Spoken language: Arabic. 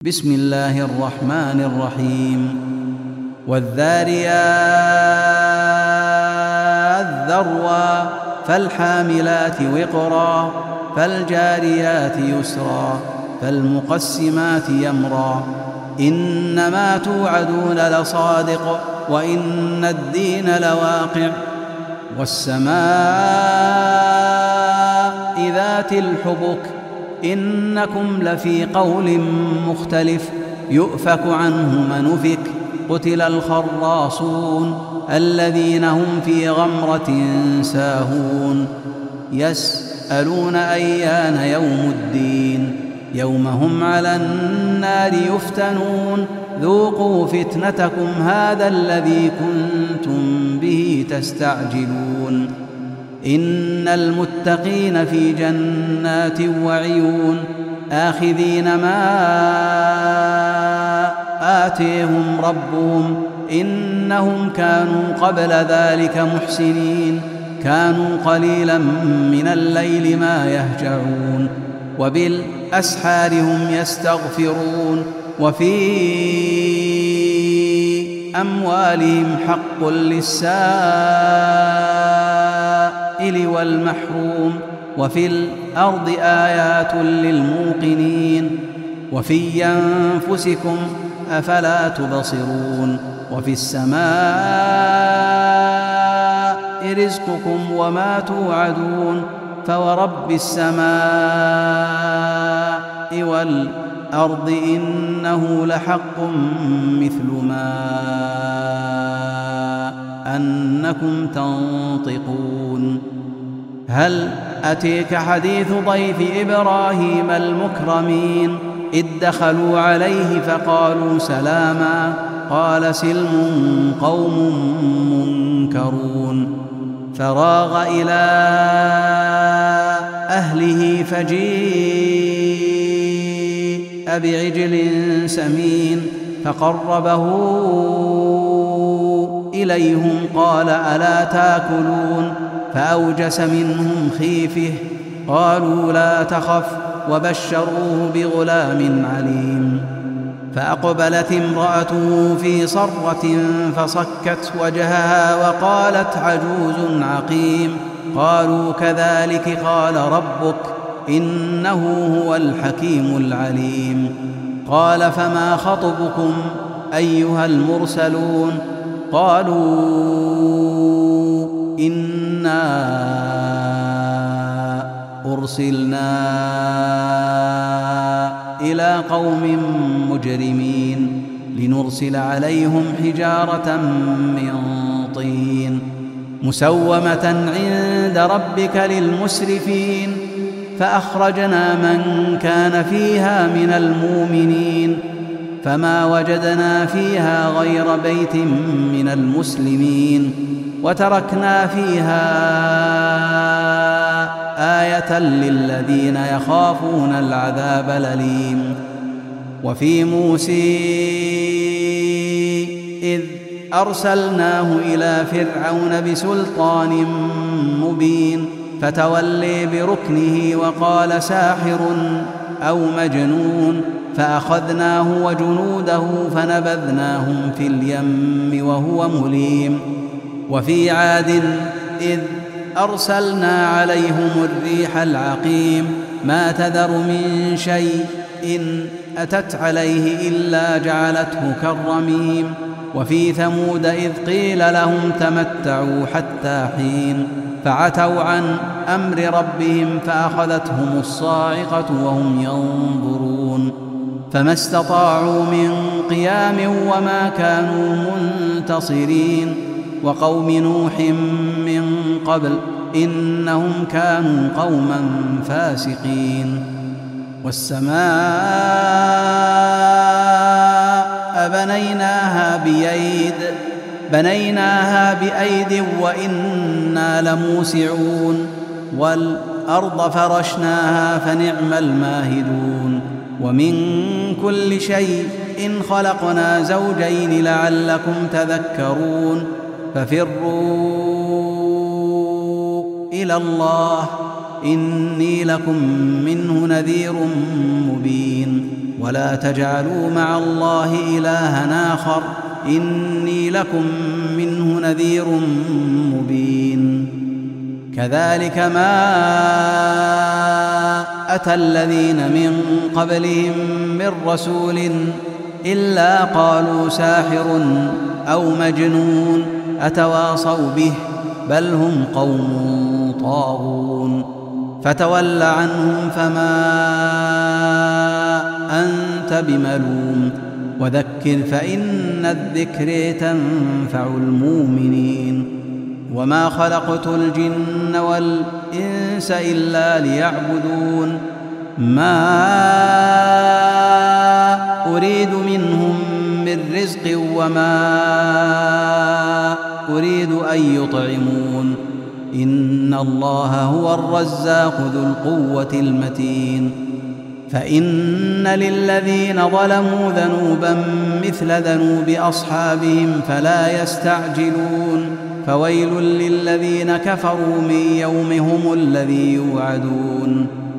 بسم الله الرحمن الرحيم والذاريات ذروا فالحاملات وقرا فالجاريات يسرا فالمقسمات أمرا إنما توعدون لصادق وإن الدين لواقع والسماء ذات الحبك إنكم لفي قول مختلف يؤفك عنه من أفك قتل الخراصون الذين هم في غمرة ساهون يسألون أيان يوم الدين يوم هم على النار يفتنون ذوقوا فتنتكم هذا الذي كنتم به تستعجلون إن المتقين في جنات وعيون آخذين ما آتيهم ربهم إنهم كانوا قبل ذلك محسنين كانوا قليلا من الليل ما يهجعون وبالأسحار هم يستغفرون وفي أموالهم حق للسائل والمحروم وفي الأرض آيات للموقنين وفي أنفسكم أفلا تبصرون وفي السماء رزقكم وما توعدون فورب السماء والأرض إنه لحق مثل ما أنكم تنطقون هل أتيك حديث ضيف إبراهيم المكرمين إذ دخلوا عليه فقالوا سلاما قال سلم قوم منكرون فراغ إلى أهله فجيء بعجل سمين فقربه إليهم قال ألا تاكلون فأوجس منهم خيفة قالوا لا تخف وبشروه بغلام عليم فأقبلت امرأته في صرة فصكت وجهها وقالت عجوز عقيم قالوا كذلك قال ربك إنه هو الحكيم العليم قال فما خطبكم أيها المرسلون قالوا إنا أرسلنا إلى قوم مجرمين لنرسل عليهم حجارة من طين مسومة عند ربك للمسرفين فأخرجنا من كان فيها من المؤمنين فما وجدنا فيها غير بيت من المسلمين وتركنا فيها آية للذين يخافون العذاب الأليم وفي موسى إذ أرسلناه إلى فرعون بسلطان مبين فتولي بركنه وقال ساحر أو مجنون فأخذناه وجنوده فنبذناهم في اليم وهو مليم وفي عاد إذ أرسلنا عليهم الريح العقيم ما تذر من شيء إن أتت عليه إلا جعلته كالرميم وفي ثمود إذ قيل لهم تمتعوا حتى حين فعتوا عن أمر ربهم فأخذتهم الصاعقة وهم ينظرون فما استطاعوا من قيام وما كانوا منتصرين وقوم نوح من قبل إنهم كانوا قوما فاسقين والسماء بنيناها بأيد وإنا لموسعون والأرض فرشناها فنعم الماهدون ومن كل شيء إن خلقنا زوجين لعلكم تذكرون ففروا إلى الله إني لكم منه نذير مبين ولا تجعلوا مع الله إلها آخر إني لكم منه نذير مبين. كذلك ما أتى الذين من قبلهم من رسول إلا قالوا ساحر أو مجنون أتواصوا به بل هم قوم طاغون. فتول عنهم فما أنت بملوم وذكر فإن الذكر تنفع المؤمنين. وما خلقت الجن والإنس إلا ليعبدون ما أريد منهم من رزق وما أريد أن يطعمون إن الله هو الرزاق ذو القوة المتين. فإن للذين ظلموا ذنوبا مثل ذنوب أصحابهم فلا يستعجلون فويل للذين كفروا من يومهم الذي يوعدون.